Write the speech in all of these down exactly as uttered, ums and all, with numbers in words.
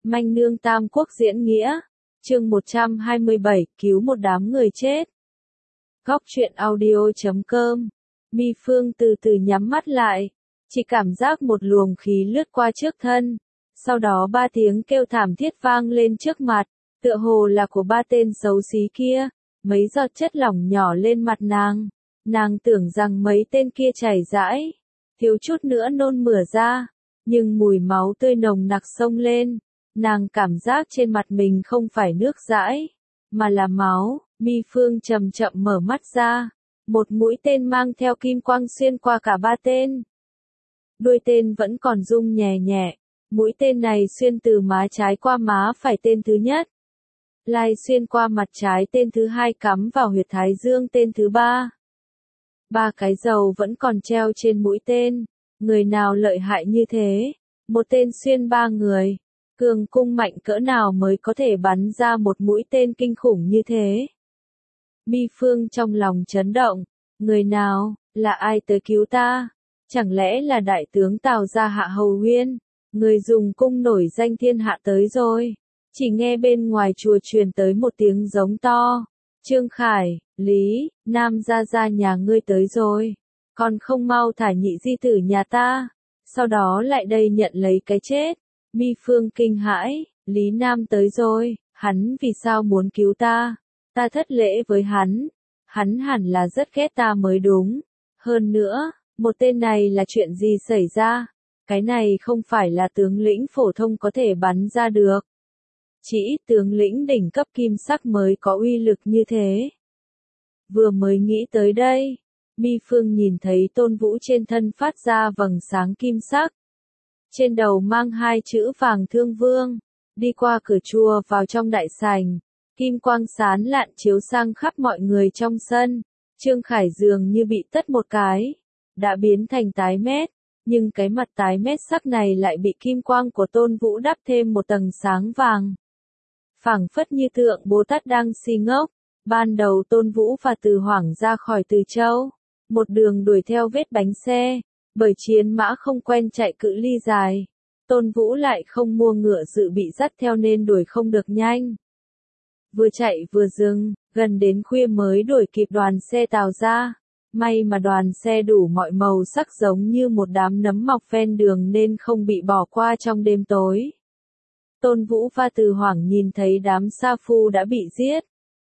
Manh nương Tam Quốc diễn nghĩa, chương một trăm hai mươi bảy, cứu một đám người chết. Góc truyện audio chấm com. Mi Phương từ từ nhắm mắt lại, chỉ cảm giác một luồng khí lướt qua trước thân, sau đó ba tiếng kêu thảm thiết vang lên trước mặt, tựa hồ là của ba tên xấu xí kia, mấy giọt chất lỏng nhỏ lên mặt nàng, nàng tưởng rằng mấy tên kia chảy rãi, thiếu chút nữa nôn mửa ra, nhưng mùi máu tươi nồng nặc xông lên, nàng cảm giác trên mặt mình không phải nước dãi, mà là máu. Mi Phương chậm chậm mở mắt ra, một mũi tên mang theo kim quang xuyên qua cả ba tên. Đuôi tên vẫn còn rung nhẹ nhẹ, mũi tên này xuyên từ má trái qua má phải tên thứ nhất, lại xuyên qua mặt trái tên thứ hai cắm vào huyệt thái dương tên thứ ba. Ba cái dầu vẫn còn treo trên mũi tên, người nào lợi hại như thế, một tên xuyên ba người, cường cung mạnh cỡ nào mới có thể bắn ra một mũi tên kinh khủng như thế. Mi Phương trong lòng chấn động, người nào, là ai tới cứu ta? Chẳng lẽ là đại tướng Tào gia Hạ Hầu Huyên, người dùng cung nổi danh thiên hạ tới rồi? Chỉ nghe bên ngoài chùa truyền tới một tiếng giống to. Trương Khải, Lý, Nam gia gia nhà ngươi tới rồi, còn không mau thả nhị di tử nhà ta, sau đó lại đây nhận lấy cái chết. Mi Phương kinh hãi, Lý Nam tới rồi, hắn vì sao muốn cứu ta? Ta thất lễ với hắn, hắn hẳn là rất ghét ta mới đúng. Hơn nữa, một tên này là chuyện gì xảy ra? Cái này không phải là tướng lĩnh phổ thông có thể bắn ra được. Chỉ ít tướng lĩnh đỉnh cấp kim sắc mới có uy lực như thế. Vừa mới nghĩ tới đây, Mi Phương nhìn thấy Tôn Vũ trên thân phát ra vầng sáng kim sắc. Trên đầu mang hai chữ Vàng Thương Vương, đi qua cửa chùa vào trong đại sảnh. Kim quang sán lạn chiếu sang khắp mọi người trong sân, Trương Khải dường như bị tất một cái, đã biến thành tái mét, nhưng cái mặt tái mét sắc này lại bị kim quang của Tôn Vũ đắp thêm một tầng sáng vàng. Phảng phất như tượng Bồ Tát đang si ngốc, ban đầu Tôn Vũ và Từ Hoảng ra khỏi Từ Châu, một đường đuổi theo vết bánh xe, bởi chiến mã không quen chạy cự ly dài, Tôn Vũ lại không mua ngựa dự bị dắt theo nên đuổi không được nhanh. Vừa chạy vừa dừng, gần đến khuya mới đuổi kịp đoàn xe Tào gia. May mà đoàn xe đủ mọi màu sắc giống như một đám nấm mọc ven đường nên không bị bỏ qua trong đêm tối. Tôn Vũ và Từ Hoảng nhìn thấy đám sa phu đã bị giết,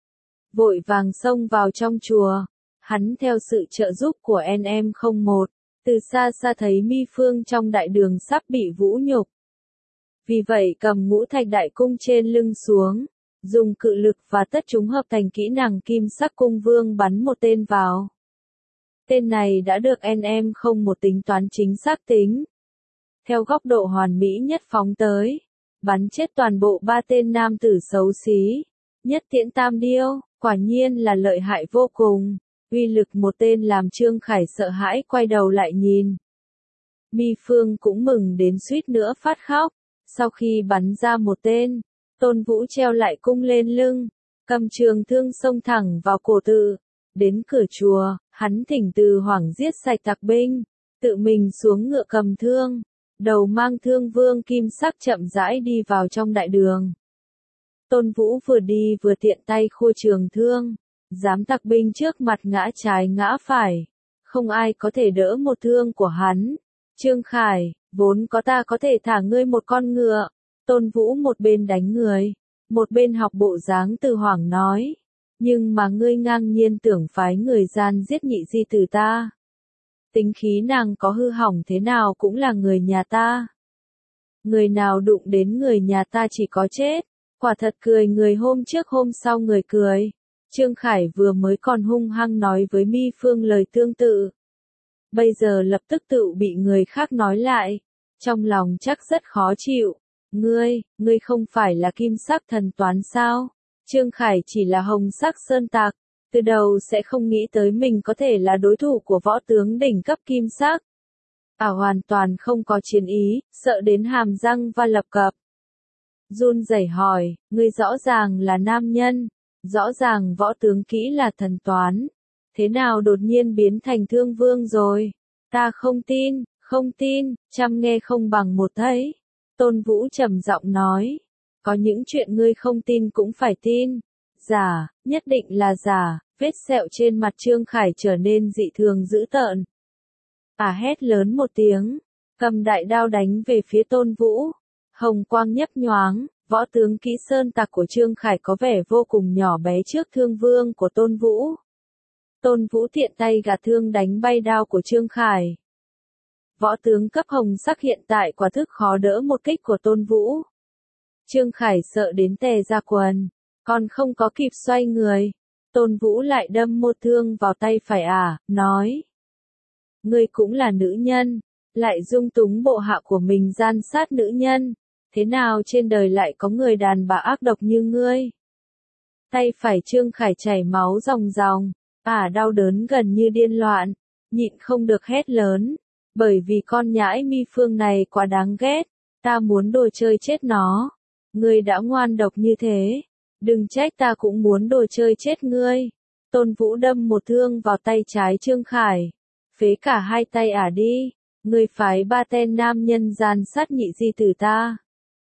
vội vàng xông vào trong chùa. Hắn theo sự trợ giúp của en em không một, từ xa xa thấy Mi Phương trong đại đường sắp bị vũ nhục. Vì vậy cầm ngũ thạch đại cung trên lưng xuống, dùng cự lực và tất chúng hợp thành kỹ năng kim sắc cung vương bắn một tên vào. Tên này đã được en em không một tính toán chính xác tính. Theo góc độ hoàn mỹ nhất phóng tới, bắn chết toàn bộ ba tên nam tử xấu xí. Nhất tiễn tam điêu, quả nhiên là lợi hại vô cùng. Uy lực một tên làm Trương Khải sợ hãi quay đầu lại nhìn. Mi Phương cũng mừng đến suýt nữa phát khóc. Sau khi bắn ra một tên, Tôn Vũ treo lại cung lên lưng, cầm trường thương xông thẳng vào cổ tự. Đến cửa chùa, hắn thỉnh Từ Hoảng giết sạch tặc binh, tự mình xuống ngựa cầm thương, đầu mang thương vương kim sắc chậm rãi đi vào trong đại đường. Tôn Vũ vừa đi vừa tiện tay khua trường thương, dám tặc binh trước mặt ngã trái ngã phải, không ai có thể đỡ một thương của hắn. Trương Khải, vốn có ta có thể thả ngươi một con ngựa. Tôn Vũ một bên đánh người, một bên học bộ dáng Từ Hoảng nói. Nhưng mà ngươi ngang nhiên tưởng phái người gian giết nhị di tử ta. Tính khí nàng có hư hỏng thế nào cũng là người nhà ta. Người nào đụng đến người nhà ta chỉ có chết. Quả thật cười người hôm trước hôm sau người cười. Trương Khải vừa mới còn hung hăng nói với Mi Phương lời tương tự. Bây giờ lập tức tự bị người khác nói lại. Trong lòng chắc rất khó chịu. Ngươi, ngươi không phải là kim sắc thần toán sao? Trương Khải chỉ là hồng sắc sơn tạc, từ đầu sẽ không nghĩ tới mình có thể là đối thủ của võ tướng đỉnh cấp kim sắc. À hoàn toàn không có chiến ý, sợ đến hàm răng và lập cập. Run rẩy hỏi, ngươi rõ ràng là nam nhân, rõ ràng võ tướng kỹ là thần toán, thế nào đột nhiên biến thành thương vương rồi? Ta không tin, không tin, trăm nghe không bằng một thấy. Tôn Vũ trầm giọng nói, Có những chuyện ngươi không tin cũng phải tin. Giả, nhất định là giả, vết sẹo trên mặt Trương Khải trở nên dị thường dữ tợn. À hét lớn một tiếng, cầm đại đao đánh về phía Tôn Vũ. Hồng quang nhấp nhoáng, võ tướng kỹ sơn tặc của Trương Khải có vẻ vô cùng nhỏ bé trước thương vương của Tôn Vũ. Tôn Vũ tiện tay gạt thương đánh bay đao của Trương Khải. Võ tướng cấp hồng sắc hiện tại quả thực khó đỡ một kích của Tôn Vũ. Trương Khải sợ đến tè ra quần, còn không có kịp xoay người. Tôn Vũ lại đâm một thương vào tay phải à, nói. Ngươi cũng là nữ nhân, lại dung túng bộ hạ của mình gian sát nữ nhân. Thế nào trên đời lại có người đàn bà ác độc như ngươi? Tay phải Trương Khải chảy máu ròng ròng, à đau đớn gần như điên loạn, nhịn không được hét lớn. Bởi vì con nhãi Mi Phương này quá đáng ghét, ta muốn đồ chơi chết nó. Ngươi đã ngoan độc như thế, đừng trách ta cũng muốn đồ chơi chết ngươi. Tôn Vũ đâm một thương vào tay trái Trương Khải, phế cả hai tay ả đi, ngươi phái ba tên nam nhân gian sát nhị di tử ta.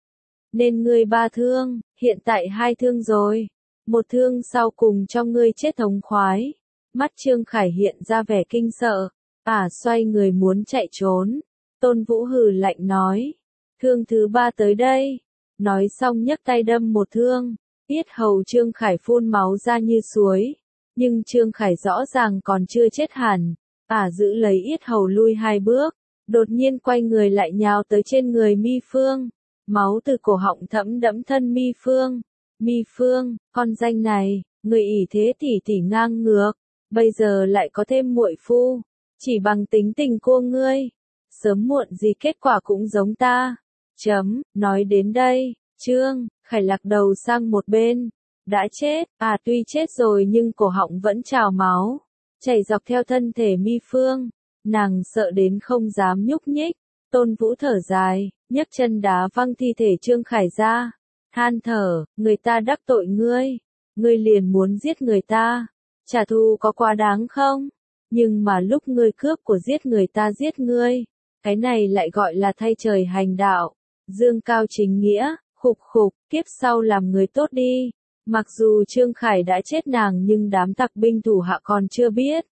Nên ngươi ba thương, hiện tại hai thương rồi, một thương sau cùng cho ngươi chết thống khoái. Mắt Trương Khải hiện ra vẻ kinh sợ, ả xoay người muốn chạy trốn. Tôn Vũ hừ lạnh nói, thương thứ ba tới đây. Nói xong nhấc tay đâm một thương, yết hầu Trương Khải phun máu ra như suối. Nhưng Trương Khải rõ ràng còn chưa chết hẳn, ả giữ lấy yết hầu lui hai bước, đột nhiên quay người lại nhào tới trên người Mi Phương. Máu từ cổ họng thấm đẫm thân Mi Phương. Mi Phương, con danh này, người ỷ thế tỷ tỷ ngang ngược, bây giờ lại có thêm muội phu, chỉ bằng tính tình cô ngươi, sớm muộn gì kết quả cũng giống ta. Chấm, nói đến đây, Trương Khải lạc đầu sang một bên, đã chết, à tuy chết rồi nhưng cổ họng vẫn trào máu, chảy dọc theo thân thể Mi Phương, nàng sợ đến không dám nhúc nhích. Tôn Vũ thở dài, nhấc chân đá văng thi thể Trương Khải ra, than thở, người ta đắc tội ngươi, ngươi liền muốn giết người ta, trả thù có quá đáng không? Nhưng mà lúc ngươi cướp của giết người ta giết ngươi, cái này lại gọi là thay trời hành đạo, dương cao chính nghĩa, khục khục, kiếp sau làm người tốt đi. Mặc dù Trương Khải đã chết nàng nhưng đám tặc binh thủ hạ còn chưa biết,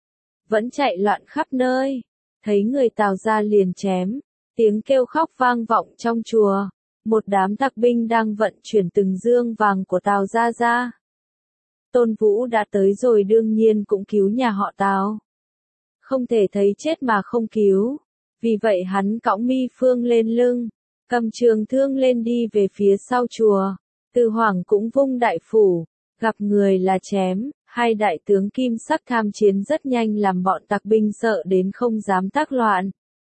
vẫn chạy loạn khắp nơi, thấy người Tào ra liền chém, tiếng kêu khóc vang vọng trong chùa, một đám tặc binh đang vận chuyển từng dương vàng của Tào ra ra. Tôn Vũ đã tới rồi đương nhiên cũng cứu nhà họ Tào. Không thể thấy chết mà không cứu, vì vậy hắn cõng Mi Phương lên lưng, cầm trường thương lên đi về phía sau chùa. Từ Hoàng cũng vung đại phủ, gặp người là chém, hai đại tướng kim sắc tham chiến rất nhanh làm bọn tặc binh sợ đến không dám tác loạn.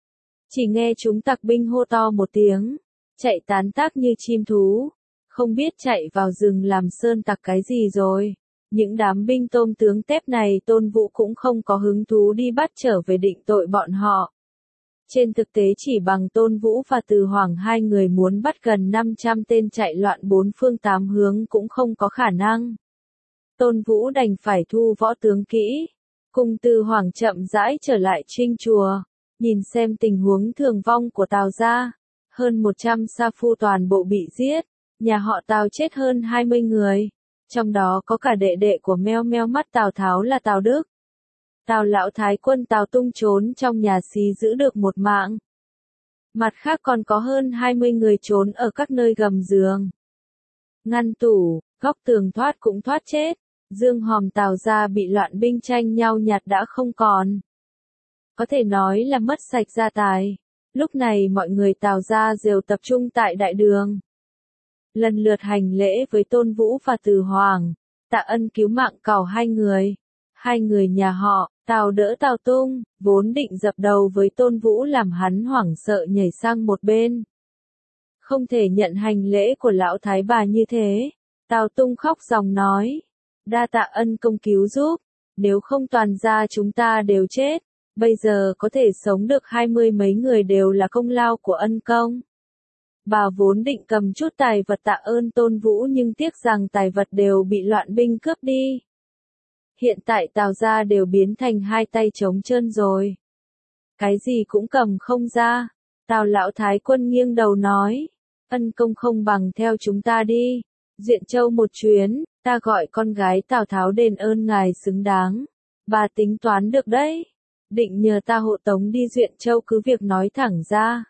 Chỉ nghe chúng tặc binh hô to một tiếng, chạy tán tác như chim thú, không biết chạy vào rừng làm sơn tặc cái gì rồi. Những đám binh tôm tướng tép này Tôn Vũ cũng không có hứng thú đi bắt trở về định tội bọn họ. Trên thực tế chỉ bằng Tôn Vũ và Từ Hoàng hai người muốn bắt gần năm trăm tên chạy loạn bốn phương tám hướng cũng không có khả năng. Tôn Vũ đành phải thu võ tướng kỹ, cùng Từ Hoàng chậm rãi trở lại Trinh chùa, nhìn xem tình huống thương vong của Tào gia. Hơn một trăm sa phu toàn bộ bị giết, nhà họ Tào chết hơn hai mươi người, trong đó có cả đệ đệ của meo meo mắt Tào Tháo là Tào Đức. Tào lão thái quân Tào Tung trốn trong nhà xí giữ được một mạng. Mặt khác còn có hơn hai mươi người trốn ở các nơi gầm giường, ngăn tủ, góc tường thoát cũng thoát chết. Dương hòm Tào gia bị loạn binh tranh nhau nhặt đã không còn. Có thể nói là mất sạch gia tài. Lúc này mọi người Tào gia đều tập trung tại đại đường, lần lượt hành lễ với Tôn Vũ và Từ Hoàng, tạ ân cứu mạng cẩu hai người. Hai người nhà họ Tào đỡ Tào Tung, vốn định dập đầu với Tôn Vũ làm hắn hoảng sợ nhảy sang một bên. Không thể nhận hành lễ của lão thái bà như thế. Tào Tung khóc ròng nói, đa tạ ân công cứu giúp, nếu không toàn gia chúng ta đều chết, bây giờ có thể sống được hai mươi mấy người đều là công lao của ân công. Bà vốn định cầm chút tài vật tạ ơn Tôn Vũ nhưng tiếc rằng tài vật đều bị loạn binh cướp đi. Hiện tại Tào gia đều biến thành hai tay trống trơn rồi. Cái gì cũng cầm không ra. Tào lão thái quân nghiêng đầu nói, ân công không bằng theo chúng ta đi. Duyện Châu một chuyến, ta gọi con gái Tào Tháo đền ơn ngài xứng đáng. Bà tính toán được đấy. Định nhờ ta hộ tống đi Duyện Châu cứ việc nói thẳng ra.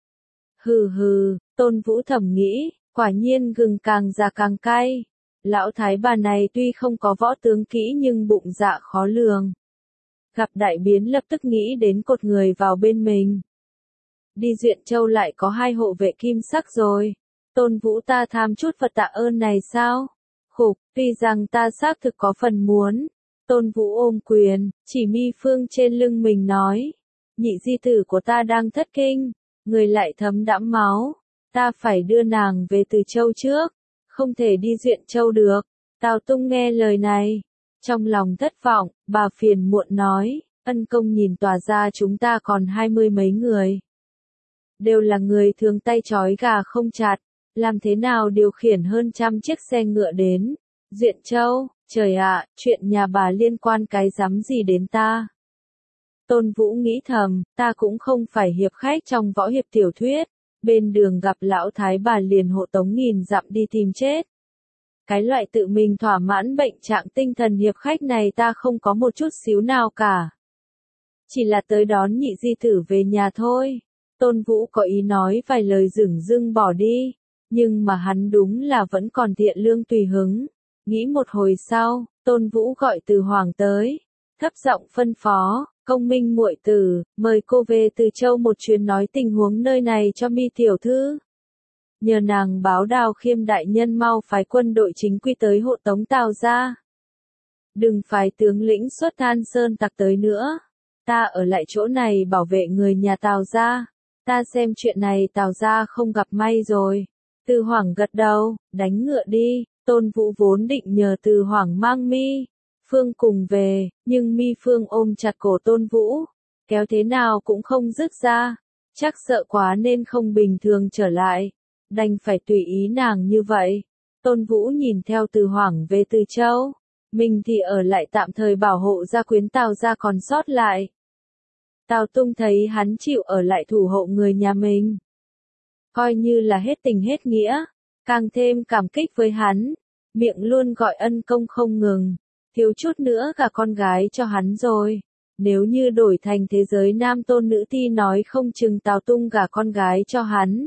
Hừ hừ, Tôn Vũ thầm nghĩ, quả nhiên gừng càng già càng cay. Lão thái bà này tuy không có võ tướng kỹ nhưng bụng dạ khó lường. Gặp đại biến lập tức nghĩ đến cột người vào bên mình. Đi Duyện Châu lại có hai hộ vệ kim sắc rồi. Tôn Vũ ta tham chút Phật tạ ơn này sao? Khục, tuy rằng ta xác thực có phần muốn. Tôn Vũ ôm quyền, chỉ mi phương trên lưng mình nói. Nhị di tử của ta đang thất kinh, người lại thấm đẫm máu. Ta phải đưa nàng về Từ Châu trước, không thể đi Duyện Châu được. Tào Tung nghe lời này, trong lòng thất vọng, bà phiền muộn nói, ân công nhìn tòa ra chúng ta còn hai mươi mấy người. Đều là người thường tay trói gà không chặt, làm thế nào điều khiển hơn trăm chiếc xe ngựa đến Duyện Châu, trời ạ, chuyện nhà bà liên quan cái rắm gì đến ta. Tôn Vũ nghĩ thầm, ta cũng không phải hiệp khách trong võ hiệp tiểu thuyết, bên đường gặp lão thái bà liền hộ tống nghìn dặm đi tìm chết. Cái loại tự mình thỏa mãn bệnh trạng tinh thần hiệp khách này ta không có một chút xíu nào cả. Chỉ là tới đón nhị di tử về nhà thôi. Tôn Vũ có ý nói vài lời dửng dưng bỏ đi, nhưng mà hắn đúng là vẫn còn thiện lương tùy hứng. Nghĩ một hồi sau, Tôn Vũ gọi Từ Hoàng tới, thấp giọng phân phó, Công Minh muội tử, mời cô về Từ Châu một chuyến nói tình huống nơi này cho mi tiểu thư. Nhờ nàng báo Đào Khiêm đại nhân mau phái quân đội chính quy tới hộ tống Tào ra. Đừng phái tướng lĩnh xuất Than Sơn tặc tới nữa. Ta ở lại chỗ này bảo vệ người nhà Tào ra. Ta xem chuyện này Tào ra không gặp may rồi. Từ Hoàng gật đầu, đánh ngựa đi. Tôn Vũ vốn định nhờ Từ Hoàng mang Mi Phương cùng về, nhưng Mi Phương ôm chặt cổ Tôn Vũ, kéo thế nào cũng không dứt ra. Chắc sợ quá nên không bình thường trở lại. Đành phải tùy ý nàng như vậy. Tôn Vũ nhìn theo Từ Hoàng về Từ Châu, mình thì ở lại tạm thời bảo hộ gia quyến Tào gia còn sót lại. Tào Tung thấy hắn chịu ở lại thủ hộ người nhà mình, coi như là hết tình hết nghĩa, càng thêm cảm kích với hắn, miệng luôn gọi ân công không ngừng, thiếu chút nữa cả con gái cho hắn rồi. Nếu như đổi thành thế giới nam tôn nữ ti nói không chừng Tào Tung gả con gái cho hắn.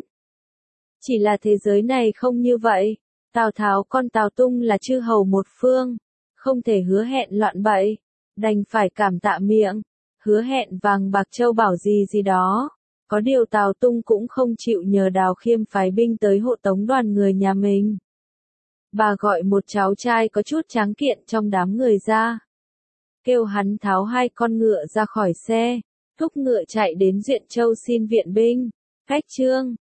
Chỉ là thế giới này không như vậy, Tào Tháo con Tào Tung là chư hầu một phương, không thể hứa hẹn loạn bậy, đành phải cảm tạ miệng, hứa hẹn vàng bạc châu bảo gì gì đó. Có điều Tào Tung cũng không chịu nhờ Đào Khiêm phái binh tới hộ tống đoàn người nhà mình. Bà gọi một cháu trai có chút tráng kiện trong đám người ra, kêu hắn tháo hai con ngựa ra khỏi xe, thúc ngựa chạy đến Duyện Châu xin viện binh. Khách trương,